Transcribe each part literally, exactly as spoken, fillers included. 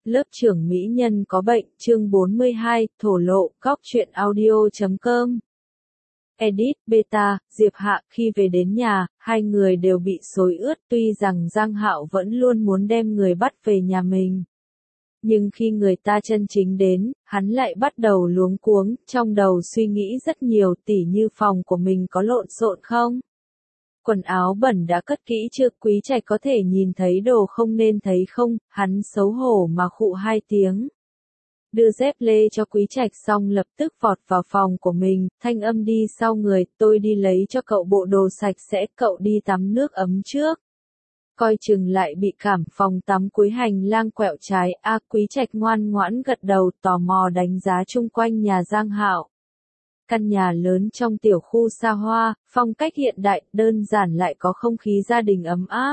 Lớp trưởng mỹ nhân có bệnh, chương bốn mươi hai, thổ lộ, góc truyện audio chấm com. Edit, beta, Diệp Hạ, khi về đến nhà, hai người đều bị xối ướt, tuy rằng Giang Hạo vẫn luôn muốn đem người bắt về nhà mình. Nhưng khi người ta chân chính đến, hắn lại bắt đầu luống cuống, trong đầu suy nghĩ rất nhiều, tỉ như phòng của mình có lộn xộn không? Quần áo bẩn đã cất kỹ chưa? Quý Trạch có thể nhìn thấy đồ không nên thấy không? Hắn xấu hổ mà khụ hai tiếng. Đưa dép lê cho Quý Trạch xong lập tức vọt vào phòng của mình, thanh âm đi sau người, tôi đi lấy cho cậu bộ đồ sạch sẽ, cậu đi tắm nước ấm trước. Coi chừng lại bị cảm. Phòng tắm cuối hành lang quẹo trái, a Quý Trạch ngoan ngoãn gật đầu, tò mò đánh giá chung quanh nhà Giang Hạo. Căn nhà lớn trong tiểu khu xa hoa, phong cách hiện đại, đơn giản lại có không khí gia đình ấm áp.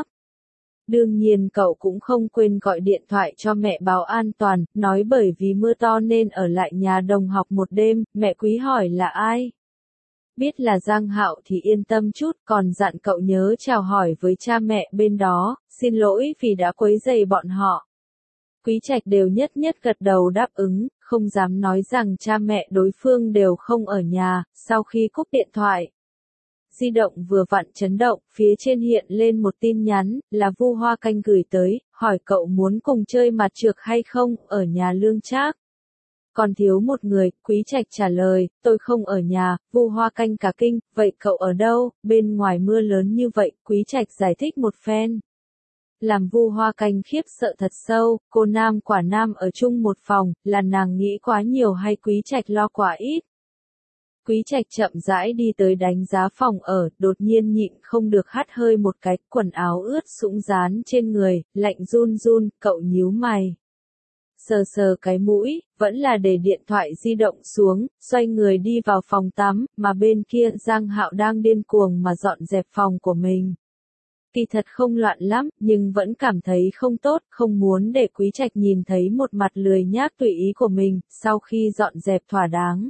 Đương nhiên cậu cũng không quên gọi điện thoại cho mẹ báo an toàn, nói bởi vì mưa to nên ở lại nhà đồng học một đêm. Mẹ Quý hỏi là ai? Biết là Giang Hạo thì yên tâm chút, còn dặn cậu nhớ chào hỏi với cha mẹ bên đó, xin lỗi vì đã quấy rầy bọn họ. Quý Trạch đều nhất nhất gật đầu đáp ứng, không dám nói rằng cha mẹ đối phương đều không ở nhà. Sau khi cúp điện thoại, di động vừa vặn chấn động, phía trên hiện lên một tin nhắn, là Vu Hoa Canh gửi tới, hỏi cậu muốn cùng chơi mặt trược hay không, ở nhà Lương Trác. Còn thiếu một người, Quý Trạch trả lời, tôi không ở nhà. Vu Hoa Canh cả kinh, vậy cậu ở đâu? Bên ngoài mưa lớn như vậy, Quý Trạch giải thích một phen. Làm Vu Hoa Canh khiếp sợ thật sâu, cô nam quả nam ở chung một phòng, là nàng nghĩ quá nhiều hay Quý Trạch lo quá ít? Quý Trạch chậm rãi đi tới đánh giá phòng ở, đột nhiên nhịn không được hắt hơi một cái, quần áo ướt sũng dán trên người, lạnh run run, cậu nhíu mày. Sờ sờ cái mũi, vẫn là để điện thoại di động xuống, xoay người đi vào phòng tắm, mà bên kia Giang Hạo đang điên cuồng mà dọn dẹp phòng của mình. Kỳ thật không loạn lắm, nhưng vẫn cảm thấy không tốt, không muốn để Quý Trạch nhìn thấy một mặt lười nhác tùy ý của mình. Sau khi dọn dẹp thỏa đáng,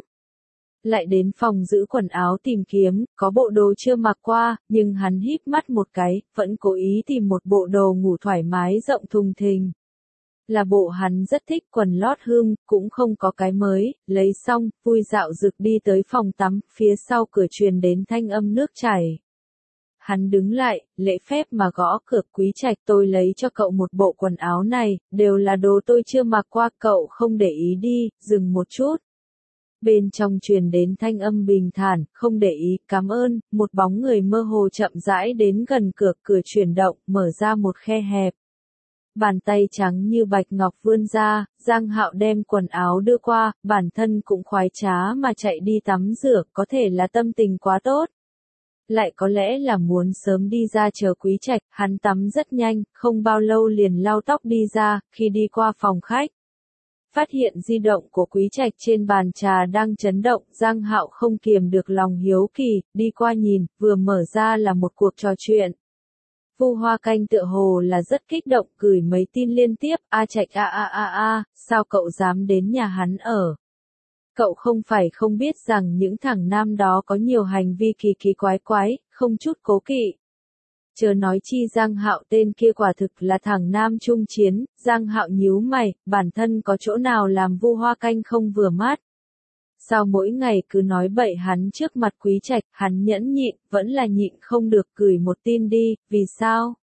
lại đến phòng giữ quần áo tìm kiếm, có bộ đồ chưa mặc qua, nhưng hắn híp mắt một cái, vẫn cố ý tìm một bộ đồ ngủ thoải mái rộng thùng thình. Là bộ hắn rất thích, quần lót hương, cũng không có cái mới, lấy xong, vui dạo rực đi tới phòng tắm, phía sau cửa truyền đến thanh âm nước chảy. Hắn đứng lại, lễ phép mà gõ cửa. Quý Trạch, tôi lấy cho cậu một bộ quần áo này, đều là đồ tôi chưa mặc qua, cậu không để ý đi. Dừng một chút. Bên trong truyền đến thanh âm bình thản, không để ý, cảm ơn. Một bóng người mơ hồ chậm rãi đến gần cửa, cửa chuyển động, mở ra một khe hẹp. Bàn tay trắng như bạch ngọc vươn ra, Giang Hạo đem quần áo đưa qua, bản thân cũng khoái trá mà chạy đi tắm rửa, có thể là tâm tình quá tốt. Lại có lẽ là muốn sớm đi ra chờ Quý Trạch. Hắn tắm rất nhanh, không bao lâu liền lau tóc đi ra. Khi đi qua phòng khách, phát hiện di động của Quý Trạch trên bàn trà đang chấn động. Giang Hạo không kiềm được lòng hiếu kỳ, đi qua nhìn, vừa mở ra là một cuộc trò chuyện. Vu Hoa Canh tựa hồ là rất kích động, gửi mấy tin liên tiếp. A Trạch a a a a, sao cậu dám đến nhà hắn ở? Cậu không phải không biết rằng những thằng nam đó có nhiều hành vi kỳ kỳ quái quái, không chút cố kỵ. Chớ nói chi Giang Hạo, tên kia quả thực là thằng nam trung chiến. Giang Hạo nhíu mày, bản thân có chỗ nào làm Vu Hoa Canh không vừa mắt? Sao mỗi ngày cứ nói bậy hắn trước mặt Quý Trạch? Hắn nhẫn nhịn, vẫn là nhịn không được, gửi một tin đi. Vì sao?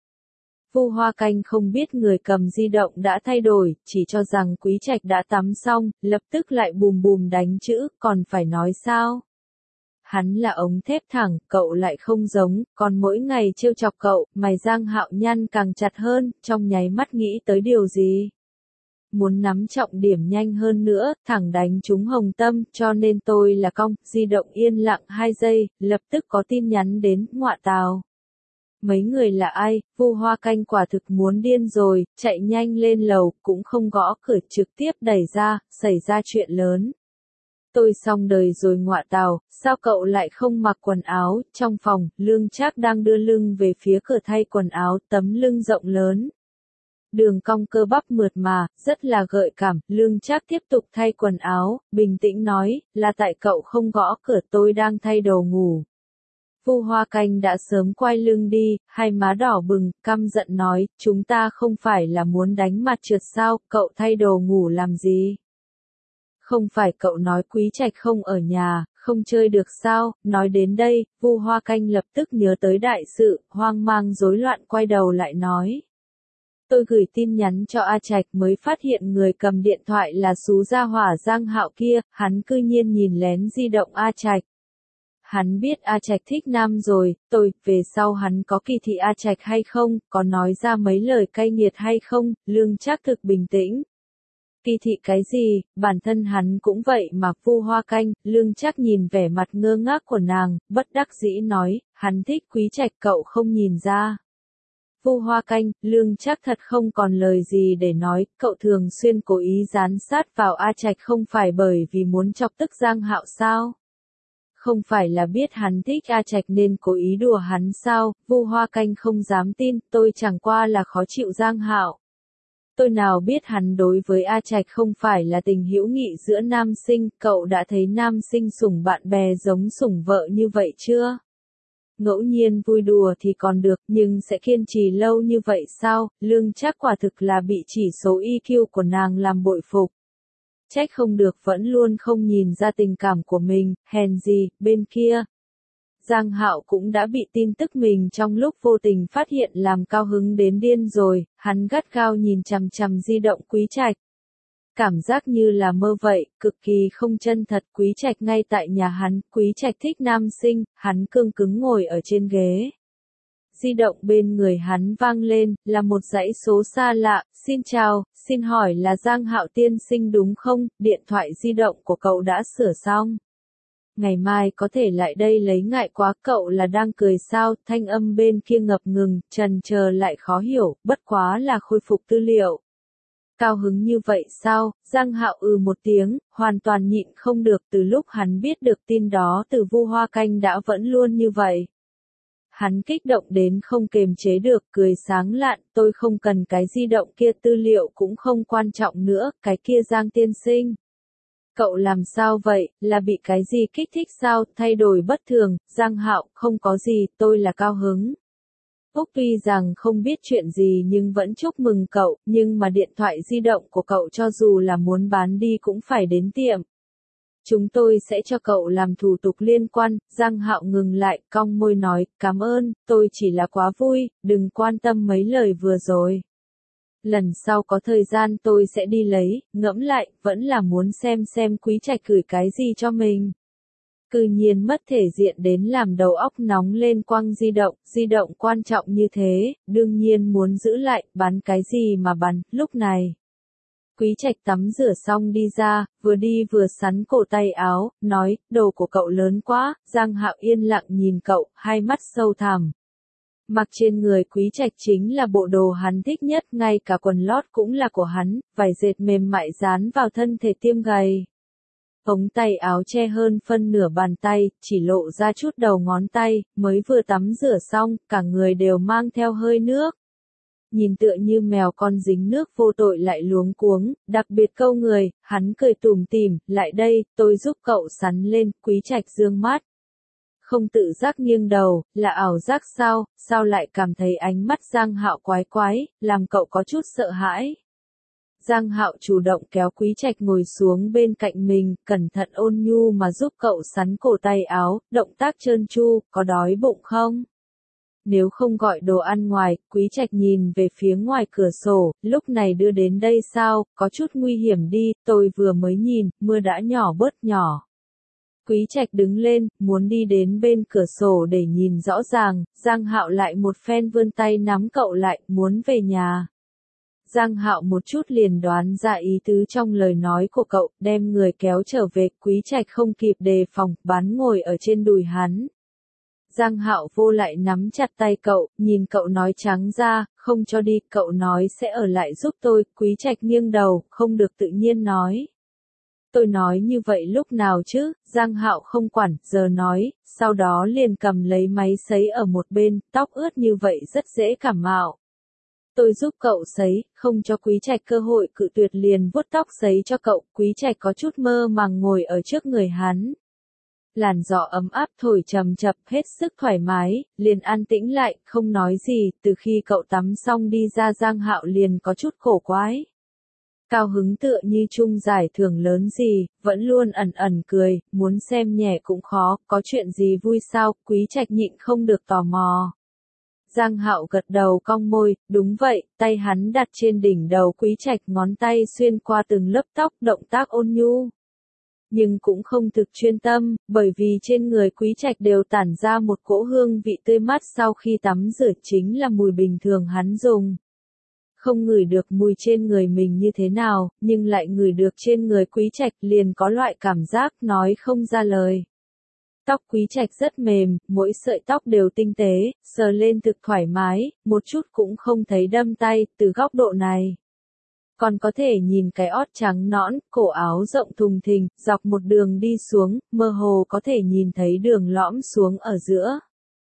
Vu Hoa Canh không biết người cầm di động đã thay đổi, chỉ cho rằng Quý Trạch đã tắm xong, lập tức lại bùm bùm đánh chữ, còn phải nói sao? Hắn là ống thép thẳng, cậu lại không giống, còn mỗi ngày trêu chọc cậu, mày Giang Hạo nhăn càng chặt hơn, trong nháy mắt nghĩ tới điều gì? Muốn nắm trọng điểm nhanh hơn nữa, thẳng đánh trúng hồng tâm, cho nên tôi là cong. Di động yên lặng hai giây, lập tức có tin nhắn đến, ngọa tào. Mấy người là ai? Vu Hoa Canh quả thực muốn điên rồi, chạy nhanh lên lầu, cũng không gõ cửa, trực tiếp đẩy ra, xảy ra chuyện lớn. Tôi xong đời rồi ngọa tào, sao cậu lại không mặc quần áo? Trong phòng, Lương Trác đang đưa lưng về phía cửa thay quần áo, tấm lưng rộng lớn. Đường cong cơ bắp mượt mà, rất là gợi cảm. Lương Trác tiếp tục thay quần áo, bình tĩnh nói, là tại cậu không gõ cửa, tôi đang thay đồ ngủ. Vu Hoa Canh đã sớm quay lưng đi, hai má đỏ bừng, căm giận nói, chúng ta không phải là muốn đánh mặt trượt sao, cậu thay đồ ngủ làm gì? Không phải cậu nói Quý Trạch không ở nhà, không chơi được sao? Nói đến đây, Vu Hoa Canh lập tức nhớ tới đại sự, hoang mang rối loạn quay đầu lại nói. Tôi gửi tin nhắn cho A Trạch mới phát hiện người cầm điện thoại là xú gia hỏa Giang Hạo kia, hắn cư nhiên nhìn lén di động A Trạch. Hắn biết A Trạch thích nam rồi, tôi, về sau hắn có kỳ thị A Trạch hay không, có nói ra mấy lời cay nghiệt hay không, Lương Trác thực bình tĩnh. Kỳ thị cái gì, bản thân hắn cũng vậy mà. Vu Hoa Canh, Lương Trác nhìn vẻ mặt ngơ ngác của nàng, bất đắc dĩ nói, hắn thích Quý Trạch cậu không nhìn ra. Vu Hoa Canh, Lương Trác thật không còn lời gì để nói, cậu thường xuyên cố ý dán sát vào A Trạch không phải bởi vì muốn chọc tức Giang Hạo sao? Không phải là biết hắn thích A Trạch nên cố ý đùa hắn sao? Vu Hoa Canh không dám tin, tôi chẳng qua là khó chịu Giang Hạo. Tôi nào biết hắn đối với A Trạch không phải là tình hữu nghị giữa nam sinh, cậu đã thấy nam sinh sủng bạn bè giống sủng vợ như vậy chưa? Ngẫu nhiên vui đùa thì còn được, nhưng sẽ kiên trì lâu như vậy sao? Lương Trác quả thực là bị chỉ số i kiu của nàng làm bội phục. Trách không được vẫn luôn không nhìn ra tình cảm của mình, hèn gì, bên kia. Giang Hạo cũng đã bị tin tức mình trong lúc vô tình phát hiện làm cao hứng đến điên rồi, hắn gắt gao nhìn chằm chằm di động Quý Trạch. Cảm giác như là mơ vậy, cực kỳ không chân thật. Quý Trạch ngay tại nhà hắn, Quý Trạch thích nam sinh, hắn cương cứng ngồi ở trên ghế. Di động bên người hắn vang lên, là một dãy số xa lạ, xin chào, xin hỏi là Giang Hạo tiên sinh đúng không, điện thoại di động của cậu đã sửa xong. Ngày mai có thể lại đây lấy, ngại quá. Cậu là đang cười sao? Thanh âm bên kia ngập ngừng, trần chờ lại khó hiểu, bất quá là khôi phục tư liệu. Cao hứng như vậy sao? Giang Hạo ừ một tiếng, hoàn toàn nhịn không được. Từ lúc hắn biết được tin đó từ Vu Hoa Canh đã vẫn luôn như vậy. Hắn kích động đến không kềm chế được, cười sáng lạn, tôi không cần cái di động kia, tư liệu cũng không quan trọng nữa, cái kia Giang tiên sinh. Cậu làm sao vậy, là bị cái gì kích thích sao, thay đổi bất thường? Giang Hạo, không có gì, tôi là cao hứng. Úc tuy rằng không biết chuyện gì nhưng vẫn chúc mừng cậu, nhưng mà điện thoại di động của cậu cho dù là muốn bán đi cũng phải đến tiệm. Chúng tôi sẽ cho cậu làm thủ tục liên quan. Giang Hạo ngừng lại, cong môi nói, cảm ơn, tôi chỉ là quá vui, đừng quan tâm mấy lời vừa rồi. Lần sau có thời gian tôi sẽ đi lấy, ngẫm lại, vẫn là muốn xem xem Quý Trạch gửi cái gì cho mình. Cư nhiên mất thể diện đến làm đầu óc nóng lên. Quăng di động, di động quan trọng như thế, đương nhiên muốn giữ lại, bán cái gì mà bán, lúc này. Quý Trạch tắm rửa xong đi ra, vừa đi vừa sắn cổ tay áo, nói, đồ của cậu lớn quá. Giang Hạo yên lặng nhìn cậu, hai mắt sâu thẳm. Mặc trên người Quý Trạch chính là bộ đồ hắn thích nhất, ngay cả quần lót cũng là của hắn, vải dệt mềm mại dán vào thân thể tiêm gầy. Ống tay áo che hơn phân nửa bàn tay, chỉ lộ ra chút đầu ngón tay, mới vừa tắm rửa xong, cả người đều mang theo hơi nước. Nhìn tựa như mèo con dính nước vô tội lại luống cuống, đặc biệt câu người, hắn cười tủm tỉm, lại đây, tôi giúp cậu sắn lên. Quý Trạch dương mắt. Không tự giác nghiêng đầu, là ảo giác sao, sao lại cảm thấy ánh mắt Giang Hạo quái quái, làm cậu có chút sợ hãi. Giang Hạo chủ động kéo Quý Trạch ngồi xuống bên cạnh mình, cẩn thận ôn nhu mà giúp cậu sắn cổ tay áo, động tác trơn tru, có đói bụng không? Nếu không gọi đồ ăn ngoài. Quý Trạch nhìn về phía ngoài cửa sổ, lúc này đưa đến đây sao, có chút nguy hiểm đi, tôi vừa mới nhìn, mưa đã nhỏ bớt nhỏ. Quý Trạch đứng lên, muốn đi đến bên cửa sổ để nhìn rõ ràng, Giang Hạo lại một phen vươn tay nắm cậu lại, muốn về nhà. Giang Hạo một chút liền đoán ra ý tứ trong lời nói của cậu, đem người kéo trở về. Quý Trạch không kịp đề phòng, bắn ngồi ở trên đùi hắn. Giang Hạo vô lại nắm chặt tay cậu, nhìn cậu nói trắng ra, không cho đi, cậu nói sẽ ở lại giúp tôi. Quý Trạch nghiêng đầu, không được tự nhiên nói. Tôi nói như vậy lúc nào chứ? Giang Hạo không quản, giờ nói, sau đó liền cầm lấy máy sấy ở một bên, tóc ướt như vậy rất dễ cảm mạo. Tôi giúp cậu sấy, không cho Quý Trạch cơ hội cự tuyệt liền vuốt tóc sấy cho cậu. Quý Trạch có chút mơ màng ngồi ở trước người hắn. làn gió ấm áp thổi trầm chập hết sức thoải mái, liền an tĩnh lại, không nói gì, từ khi cậu tắm xong đi ra Giang Hạo liền có chút khổ quái. Cao hứng tựa như chung giải thưởng lớn gì, vẫn luôn ẩn ẩn cười, muốn xem nhẹ cũng khó, có chuyện gì vui sao, Quý Trạch nhịn không được tò mò. Giang Hạo gật đầu cong môi, đúng vậy, tay hắn đặt trên đỉnh đầu Quý Trạch, ngón tay xuyên qua từng lớp tóc, động tác ôn nhu. Nhưng cũng không thực chuyên tâm, bởi vì trên người Quý Trạch đều tản ra một cỗ hương vị tươi mát sau khi tắm rửa, chính là mùi bình thường hắn dùng. Không ngửi được mùi trên người mình như thế nào, nhưng lại ngửi được trên người Quý Trạch, liền có loại cảm giác nói không ra lời. Tóc Quý Trạch rất mềm, mỗi sợi tóc đều tinh tế, sờ lên thực thoải mái, một chút cũng không thấy đâm tay, từ góc độ này. Còn có thể nhìn cái ót trắng nõn, cổ áo rộng thùng thình, dọc một đường đi xuống, mơ hồ có thể nhìn thấy đường lõm xuống ở giữa.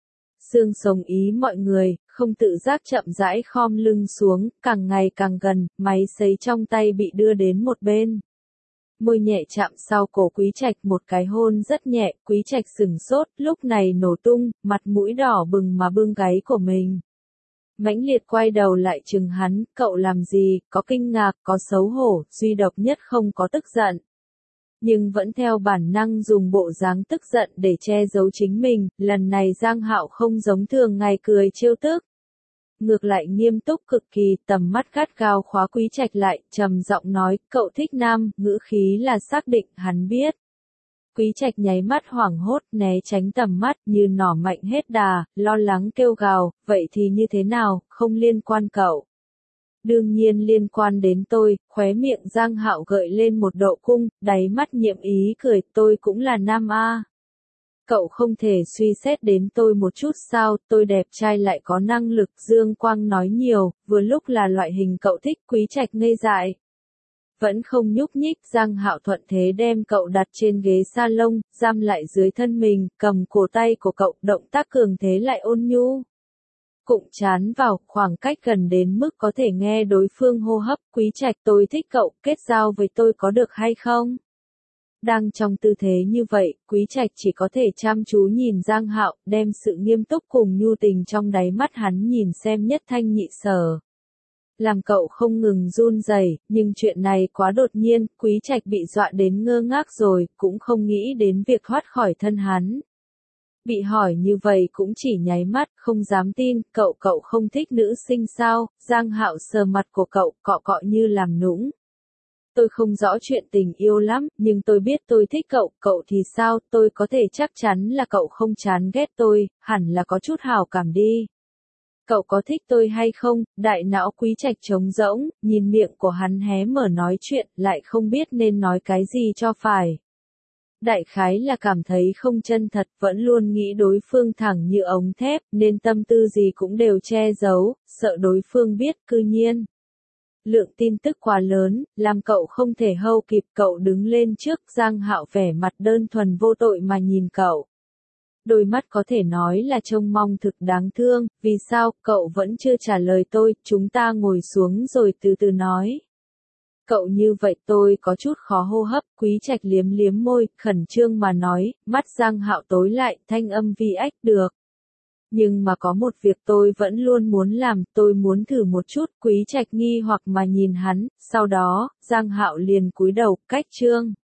Xương sống ý mọi người, không tự giác chậm rãi khom lưng xuống, càng ngày càng gần, máy sấy trong tay bị đưa đến một bên. Môi nhẹ chạm sau cổ Quý Trạch, một cái hôn rất nhẹ, Quý Trạch sừng sốt, lúc này nổ tung, mặt mũi đỏ bừng mà bưng gáy của mình. Mãnh liệt quay đầu lại chừng hắn, cậu làm gì, có kinh ngạc, có xấu hổ, duy độc nhất không có tức giận. Nhưng vẫn theo bản năng dùng bộ dáng tức giận để che giấu chính mình, lần này Giang Hạo không giống thường ngày cười trêu tức. Ngược lại nghiêm túc cực kỳ, tầm mắt gắt gao khóa Quý Trạch lại, trầm giọng nói, cậu thích nam, ngữ khí là xác định, hắn biết. Quý Trạch nháy mắt hoảng hốt, né tránh tầm mắt, như nỏ mạnh hết đà, lo lắng kêu gào, vậy thì như thế nào, không liên quan cậu. Đương nhiên liên quan đến tôi, khóe miệng Giang Hạo gợi lên một độ cung, đáy mắt nhiệm ý cười, tôi cũng là nam a. Cậu không thể suy xét đến tôi một chút sao, tôi đẹp trai lại có năng lực, Dương Quang nói nhiều, vừa lúc là loại hình cậu thích. Quý Trạch ngây dại. Vẫn không nhúc nhích, Giang Hạo thuận thế đem cậu đặt trên ghế salon, giam lại dưới thân mình, cầm cổ tay của cậu, động tác cường thế lại ôn nhu. Cụng chán vào, khoảng cách gần đến mức có thể nghe đối phương hô hấp. Quý Trạch, tôi thích cậu, kết giao với tôi có được hay không? Đang trong tư thế như vậy, Quý Trạch chỉ có thể chăm chú nhìn Giang Hạo, đem sự nghiêm túc cùng nhu tình trong đáy mắt hắn nhìn xem nhất thanh nhị sở. Làm cậu không ngừng run rẩy, nhưng chuyện này quá đột nhiên, Quý Trạch bị dọa đến ngơ ngác rồi, cũng không nghĩ đến việc thoát khỏi thân hắn. Bị hỏi như vậy cũng chỉ nháy mắt, không dám tin, cậu cậu không thích nữ sinh sao? Giang Hạo sờ mặt của cậu, cọ cọ như làm nũng. Tôi không rõ chuyện tình yêu lắm, nhưng tôi biết tôi thích cậu, cậu thì sao, tôi có thể chắc chắn là cậu không chán ghét tôi, hẳn là có chút hảo cảm đi. Cậu có thích tôi hay không? Đại não Quý Trạch trống rỗng, nhìn miệng của hắn hé mở nói chuyện, lại không biết nên nói cái gì cho phải. Đại khái là cảm thấy không chân thật, vẫn luôn nghĩ đối phương thẳng như ống thép, nên tâm tư gì cũng đều che giấu, sợ đối phương biết, cư nhiên. Lượng tin tức quá lớn, làm cậu không thể hâu kịp, cậu đứng lên trước, Giang Hạo vẻ mặt đơn thuần vô tội mà nhìn cậu. Đôi mắt có thể nói là trông mong thực đáng thương, vì sao, cậu vẫn chưa trả lời tôi, chúng ta ngồi xuống rồi từ từ nói. Cậu như vậy tôi có chút khó hô hấp, Quý Trạch liếm liếm môi, khẩn trương mà nói, mắt Giang Hạo tối lại, thanh âm vi ách được. Nhưng mà có một việc tôi vẫn luôn muốn làm, tôi muốn thử một chút. Quý Trạch nghi hoặc mà nhìn hắn, sau đó, Giang Hạo liền cúi đầu, cách chương.